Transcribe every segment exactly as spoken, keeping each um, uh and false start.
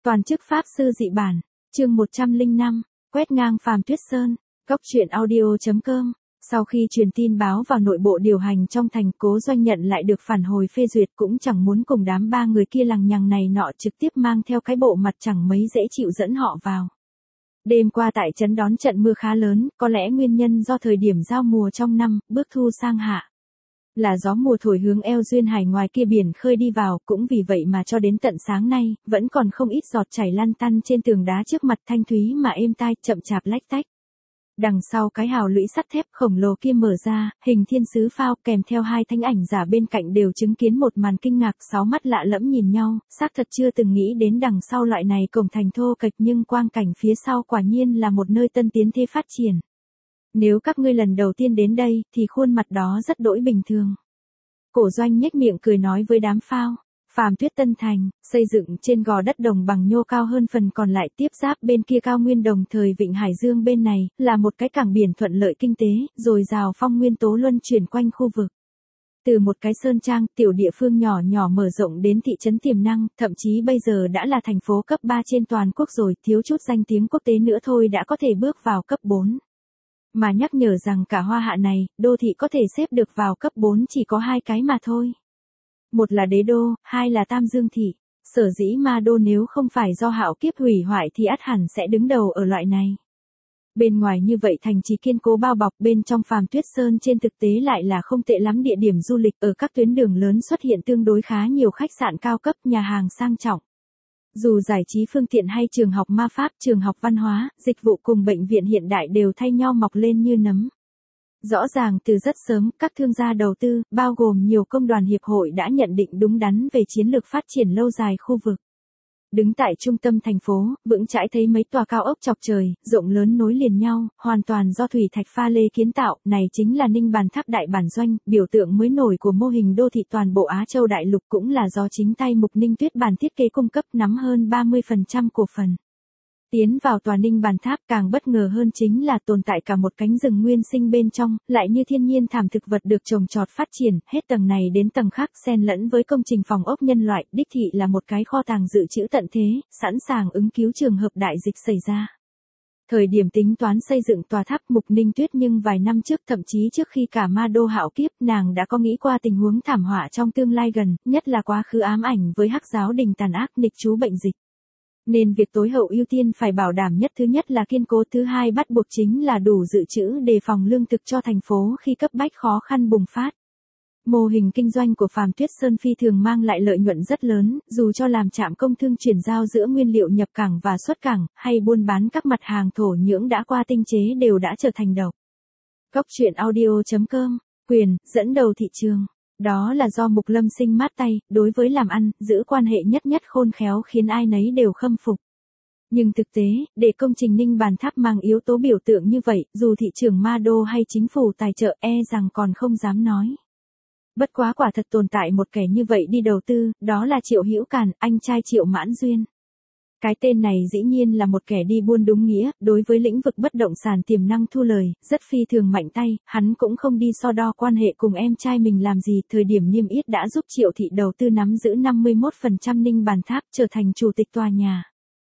Toàn chức Pháp sư dị bản, chương một trăm lẻ năm, quét ngang Phàm Tuyết Sơn, góc truyện audio chấm com. Sau khi truyền tin báo vào nội bộ điều hành trong thành, Cố Doanh nhận lại được phản hồi phê duyệt, cũng chẳng muốn cùng đám ba người kia lằng nhằng này nọ, trực tiếp mang theo cái bộ mặt chẳng mấy dễ chịu dẫn họ vào. Đêm qua tại trấn đón trận mưa khá lớn, có lẽ nguyên nhân do thời điểm giao mùa trong năm, bước thu sang hạ. Là gió mùa thổi hướng eo duyên hải ngoài kia biển khơi đi vào, cũng vì vậy mà cho đến tận sáng nay, vẫn còn không ít giọt chảy lăn tăn trên tường đá trước mặt thanh thúy mà êm tai, chậm chạp lách tách. Đằng sau cái hào lũy sắt thép khổng lồ kia mở ra, hình thiên sứ phao kèm theo hai thánh ảnh giả bên cạnh đều chứng kiến một màn kinh ngạc, sáu mắt lạ lẫm nhìn nhau, xác thật chưa từng nghĩ đến đằng sau loại này cổng thành thô kệch, nhưng quang cảnh phía sau quả nhiên là một nơi tân tiến thế phát triển. Nếu các ngươi lần đầu tiên đến đây, thì khuôn mặt đó rất đỗi bình thường. Cổ Doanh nhếch miệng cười nói với đám phao. Phàm Tuyết Tân Thành, xây dựng trên gò đất đồng bằng nhô cao hơn phần còn lại, tiếp giáp bên kia cao nguyên đồng thời Vịnh Hải Dương bên này, là một cái cảng biển thuận lợi kinh tế, dồi dào phong nguyên tố luân chuyển quanh khu vực. Từ một cái sơn trang, tiểu địa phương nhỏ nhỏ mở rộng đến thị trấn tiềm năng, thậm chí bây giờ đã là thành phố cấp ba trên toàn quốc rồi, thiếu chút danh tiếng quốc tế nữa thôi đã có thể bước vào cấp bốn. Mà nhắc nhở rằng cả Hoa Hạ này, đô thị có thể xếp được vào cấp bốn chỉ có hai cái mà thôi. Một là Đế Đô, hai là Tam Dương Thị. Sở dĩ Ma Đô nếu không phải do hạo kiếp hủy hoại thì ắt hẳn sẽ đứng đầu ở loại này. Bên ngoài như vậy thành trì kiên cố bao bọc, bên trong Phàm Tuyết Sơn trên thực tế lại là không tệ lắm, địa điểm du lịch ở các tuyến đường lớn xuất hiện tương đối khá nhiều khách sạn cao cấp, nhà hàng sang trọng. Dù giải trí phương tiện hay trường học ma pháp, trường học văn hóa, dịch vụ cùng bệnh viện hiện đại đều thay nhau mọc lên như nấm. Rõ ràng từ rất sớm, các thương gia đầu tư, bao gồm nhiều công đoàn hiệp hội đã nhận định đúng đắn về chiến lược phát triển lâu dài khu vực. Đứng tại trung tâm thành phố, vững chãi thấy mấy tòa cao ốc chọc trời, rộng lớn nối liền nhau, hoàn toàn do thủy thạch pha lê kiến tạo, này chính là Ninh Bàn Tháp Đại Bản Doanh, biểu tượng mới nổi của mô hình đô thị toàn bộ Á Châu Đại Lục, cũng là do chính tay Mục Ninh Tuyết Bàn thiết kế cung cấp, nắm hơn ba mươi phần trăm cổ phần. Tiến vào tòa Ninh Bàn Tháp, càng bất ngờ hơn chính là tồn tại cả một cánh rừng nguyên sinh bên trong, lại như thiên nhiên thảm thực vật được trồng trọt phát triển, hết tầng này đến tầng khác xen lẫn với công trình phòng ốc nhân loại, đích thị là một cái kho tàng dự trữ tận thế, sẵn sàng ứng cứu trường hợp đại dịch xảy ra. Thời điểm tính toán xây dựng tòa tháp Mục Ninh Tuyết, nhưng vài năm trước, thậm chí trước khi cả Ma Đô hạo kiếp, nàng đã có nghĩ qua tình huống thảm họa trong tương lai gần, nhất là quá khứ ám ảnh với Hắc giáo đình tàn ác nghịch trú bệnh dịch. Nên việc tối hậu ưu tiên phải bảo đảm nhất, thứ nhất là kiên cố, thứ hai bắt buộc chính là đủ dự trữ đề phòng lương thực cho thành phố khi cấp bách khó khăn bùng phát. Mô hình kinh doanh của Phàm Tuyết Sơn phi thường mang lại lợi nhuận rất lớn, dù cho làm trạm công thương chuyển giao giữa nguyên liệu nhập cảng và xuất cảng, hay buôn bán các mặt hàng thổ nhưỡng đã qua tinh chế đều đã trở thành độc. Góc truyện audio chấm com, quyền, dẫn đầu thị trường. Đó là do Mục Lâm Sinh mát tay, đối với làm ăn, giữ quan hệ nhất nhất khôn khéo khiến ai nấy đều khâm phục. Nhưng thực tế, để công trình Ninh Bàn Tháp mang yếu tố biểu tượng như vậy, dù thị trường Ma Đô hay chính phủ tài trợ e rằng còn không dám nói. Bất quá quả thật tồn tại một kẻ như vậy đi đầu tư, đó là Triệu Hữu Càn, anh trai Triệu Mãn Duyên. Cái tên này dĩ nhiên là một kẻ đi buôn đúng nghĩa, đối với lĩnh vực bất động sản tiềm năng thu lời, rất phi thường mạnh tay, hắn cũng không đi so đo quan hệ cùng em trai mình làm gì, thời điểm niêm yết đã giúp Triệu thị đầu tư nắm giữ năm mươi mốt phần trăm Ninh Bàn Tháp, trở thành chủ tịch tòa nhà.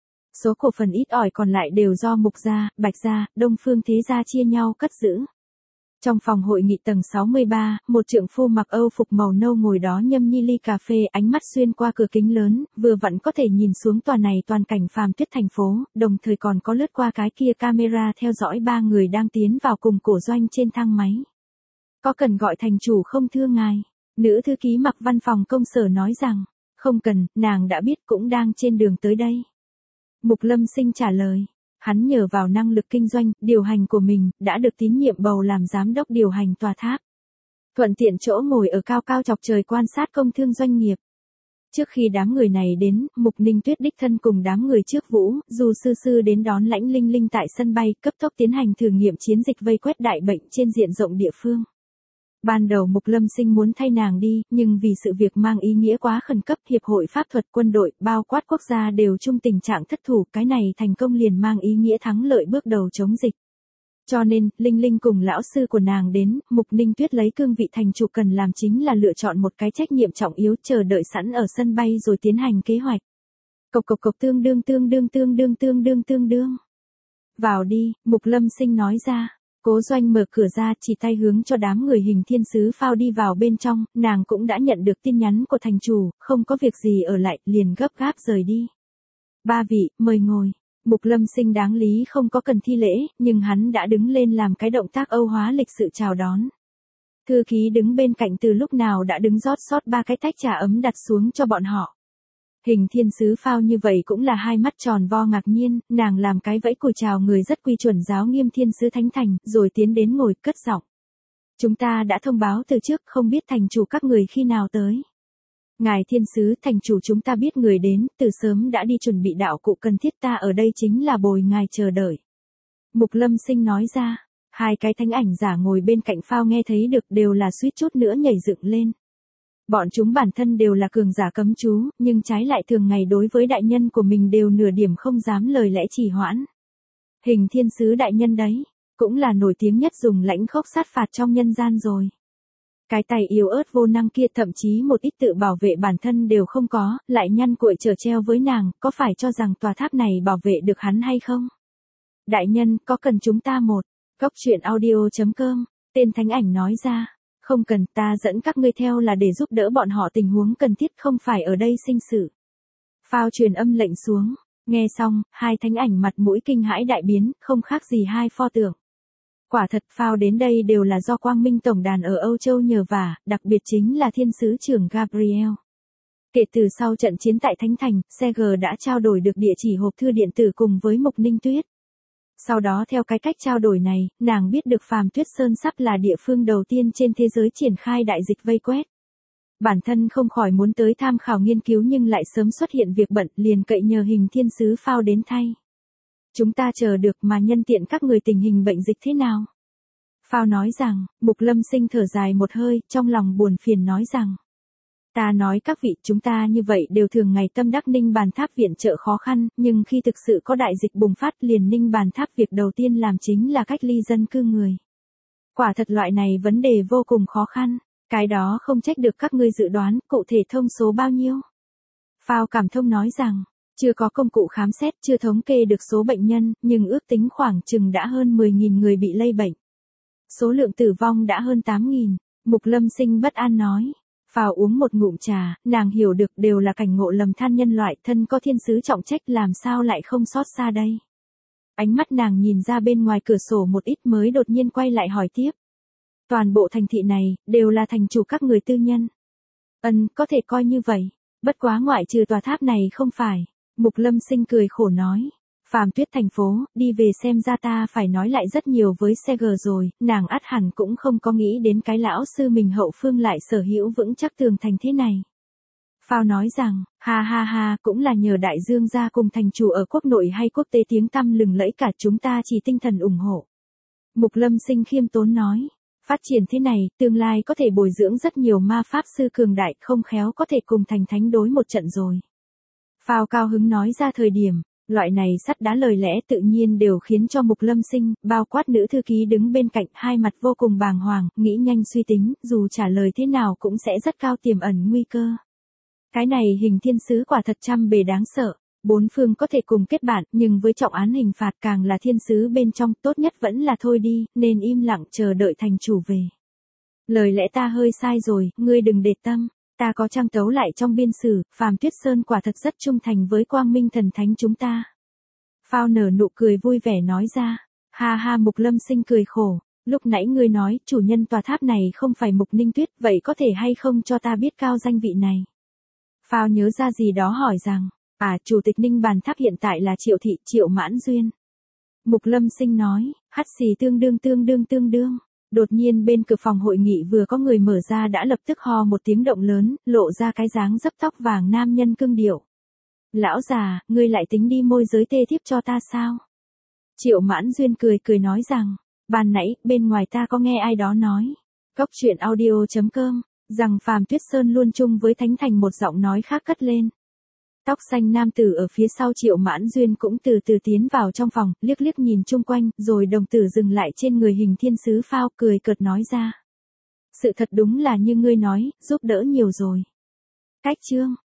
Số cổ phần ít ỏi còn lại đều do Mục gia, Bạch gia, Đông Phương Thế gia chia nhau cất giữ. Trong phòng hội nghị tầng sáu mươi ba, một trượng phu mặc Âu phục màu nâu ngồi đó nhâm nhi ly cà phê, ánh mắt xuyên qua cửa kính lớn, vừa vặn có thể nhìn xuống tòa này toàn cảnh Phàm Tuyết thành phố, đồng thời còn có lướt qua cái kia camera theo dõi ba người đang tiến vào cùng Cổ Doanh trên thang máy. Có cần gọi thành chủ không thưa ngài? Nữ thư ký mặc văn phòng công sở nói rằng, không cần, nàng đã biết, cũng đang trên đường tới đây. Mục Lâm Sinh trả lời. Hắn nhờ vào năng lực kinh doanh, điều hành của mình, đã được tín nhiệm bầu làm giám đốc điều hành tòa tháp. Thuận tiện chỗ ngồi ở cao cao chọc trời quan sát công thương doanh nghiệp. Trước khi đám người này đến, Mục Ninh Tuyết đích thân cùng đám người trước Vũ, dù sư sư đến đón Lãnh Linh Linh tại sân bay, cấp tốc tiến hành thử nghiệm chiến dịch vây quét đại bệnh trên diện rộng địa phương. Ban đầu Mục Lâm Sinh muốn thay nàng đi, nhưng vì sự việc mang ý nghĩa quá khẩn cấp, hiệp hội pháp thuật, quân đội, bao quát quốc gia đều chung tình trạng thất thủ, cái này thành công liền mang ý nghĩa thắng lợi bước đầu chống dịch. Cho nên, Linh Linh cùng lão sư của nàng đến, Mục Ninh Tuyết lấy cương vị thành chủ cần làm chính là lựa chọn một cái trách nhiệm trọng yếu, chờ đợi sẵn ở sân bay rồi tiến hành kế hoạch. Cộc cộc cộc tương đương tương đương tương đương tương đương tương đương. Vào đi, Mục Lâm Sinh nói ra. Cố Doanh mở cửa ra, chỉ tay hướng cho đám người Hình Thiên Sứ phao đi vào bên trong, nàng cũng đã nhận được tin nhắn của thành chủ, không có việc gì ở lại, liền gấp gáp rời đi. Ba vị, mời ngồi. Mục Lâm Sinh đáng lý không có cần thi lễ, nhưng hắn đã đứng lên làm cái động tác Âu hóa lịch sự chào đón. Thư ký đứng bên cạnh từ lúc nào đã đứng rót sót ba cái tách trà ấm đặt xuống cho bọn họ. Hình Thiên Sứ phao như vậy cũng là hai mắt tròn vo ngạc nhiên, nàng làm cái vẫy cùi chào người rất quy chuẩn giáo nghiêm Thiên Sứ Thánh Thành, rồi tiến đến ngồi cất giọng. Chúng ta đã thông báo từ trước, không biết thành chủ các người khi nào tới. Ngài Thiên Sứ, thành chủ chúng ta biết người đến, từ sớm đã đi chuẩn bị đạo cụ cần thiết, ta ở đây chính là bồi ngài chờ đợi. Mục Lâm Sinh nói ra, hai cái thánh ảnh giả ngồi bên cạnh phao nghe thấy được đều là suýt chút nữa nhảy dựng lên. Bọn chúng bản thân đều là cường giả cấm chú, nhưng trái lại thường ngày đối với đại nhân của mình đều nửa điểm không dám lời lẽ trì hoãn. Hình Thiên Sứ đại nhân đấy, cũng là nổi tiếng nhất dùng lãnh khốc sát phạt trong nhân gian rồi. Cái tay yếu ớt vô năng kia thậm chí một ít tự bảo vệ bản thân đều không có, lại nhăn cuội trở treo với nàng, có phải cho rằng tòa tháp này bảo vệ được hắn hay không? Đại nhân, có cần chúng ta một, góc truyện audio chấm com, tên thánh ảnh nói ra. Không cần, ta dẫn các ngươi theo là để giúp đỡ bọn họ tình huống cần thiết, không phải ở đây sinh sự. Phao truyền âm lệnh xuống, nghe xong, hai thánh ảnh mặt mũi kinh hãi đại biến, không khác gì hai pho tượng. Quả thật phao đến đây đều là do Quang Minh Tổng đàn ở Âu Châu nhờ vả, đặc biệt chính là Thiên Sứ trưởng Gabriel. Kể từ sau trận chiến tại Thánh Thành, xê giê đã trao đổi được địa chỉ hộp thư điện tử cùng với Mục Ninh Tuyết. Sau đó theo cái cách trao đổi này, nàng biết được Phàm Tuyết Sơn sắp là địa phương đầu tiên trên thế giới triển khai đại dịch vây quét. Bản thân không khỏi muốn tới tham khảo nghiên cứu nhưng lại sớm xuất hiện việc bận, liền cậy nhờ Hình Thiên Sứ phao đến thay. Chúng ta chờ được mà nhân tiện các người tình hình bệnh dịch thế nào? Phao nói rằng, Mục Lâm Sinh thở dài một hơi, trong lòng buồn phiền nói rằng. Ta nói các vị, chúng ta như vậy đều thường ngày tâm đắc Ninh Bàn Tháp viện trợ khó khăn, nhưng khi thực sự có đại dịch bùng phát liền Ninh Bàn Tháp việc đầu tiên làm chính là cách ly dân cư người. Quả thật loại này vấn đề vô cùng khó khăn, cái đó không trách được các ngươi dự đoán, cụ thể thông số bao nhiêu? Phao Cảm Thông nói rằng, chưa có công cụ khám xét, chưa thống kê được số bệnh nhân, nhưng ước tính khoảng chừng đã hơn mười nghìn người bị lây bệnh. Số lượng tử vong đã hơn tám nghìn, Mục Lâm Sinh bất an nói. Phao uống một ngụm trà, nàng hiểu được đều là cảnh ngộ lầm than nhân loại, thân có thiên sứ trọng trách làm sao lại không xót xa đây. Ánh mắt nàng nhìn ra bên ngoài cửa sổ một ít mới đột nhiên quay lại hỏi tiếp. Toàn bộ thành thị này, đều là thành chủ các người tư nhân. Ân, có thể coi như vậy, bất quá ngoại trừ tòa tháp này không phải. Mục Lâm Sinh cười khổ nói. Phàm Tuyết thành phố, đi về xem ra ta phải nói lại rất nhiều với xê giê rồi, nàng ắt hẳn cũng không có nghĩ đến cái lão sư mình hậu phương lại sở hữu vững chắc tường thành thế này. Phao nói rằng, ha ha ha, cũng là nhờ đại dương gia cùng thành chủ ở quốc nội hay quốc tế tiếng tăm lừng lẫy cả, chúng ta chỉ tinh thần ủng hộ. Mục Lâm Sinh khiêm tốn nói, phát triển thế này, tương lai có thể bồi dưỡng rất nhiều ma pháp sư cường đại, không khéo có thể cùng thành thánh đối một trận rồi. Phao cao hứng nói ra thời điểm. Loại này sắt đá lời lẽ tự nhiên đều khiến cho Mục Lâm Sinh, bao quát nữ thư ký đứng bên cạnh, hai mặt vô cùng bàng hoàng, nghĩ nhanh suy tính, dù trả lời thế nào cũng sẽ rất cao tiềm ẩn nguy cơ. Cái này Hình Thiên Sứ quả thật trăm bề đáng sợ, bốn phương có thể cùng kết bạn, nhưng với trọng án hình phạt càng là thiên sứ bên trong, tốt nhất vẫn là thôi đi, nên im lặng chờ đợi thành chủ về. Lời lẽ ta hơi sai rồi, ngươi đừng để tâm. Ta có trang tấu lại trong biên sử, Phàm Tuyết Sơn quả thật rất trung thành với Quang Minh thần thánh chúng ta. Phao nở nụ cười vui vẻ nói ra. Ha ha, Mục Lâm Sinh cười khổ. Lúc nãy ngươi nói, chủ nhân tòa tháp này không phải Mục Ninh Tuyết, vậy có thể hay không cho ta biết cao danh vị này? Phao nhớ ra gì đó hỏi rằng, à, chủ tịch Ninh Bàn Tháp hiện tại là Triệu Thị, Triệu Mãn Duyên. Mục Lâm Sinh nói, hắt xì tương đương tương đương tương đương. Đột nhiên bên cửa phòng hội nghị vừa có người mở ra đã lập tức ho một tiếng động lớn, lộ ra cái dáng dấp tóc vàng nam nhân cương điệu. Lão già, ngươi lại tính đi môi giới tê thiếp cho ta sao? Triệu Mãn Duyên cười cười nói rằng, ban nãy, bên ngoài ta có nghe ai đó nói, góc truyện audio chấm com, rằng Phàm Tuyết Sơn luôn chung với Thánh Thành, một giọng nói khác cất lên. Tóc xanh nam tử ở phía sau Triệu Mãn Duyên cũng từ từ tiến vào trong phòng, liếc liếc nhìn chung quanh, rồi đồng tử dừng lại trên người Hình Thiên Sứ phao, cười cợt nói ra. Sự thật đúng là như ngươi nói, giúp đỡ nhiều rồi. Cách chương.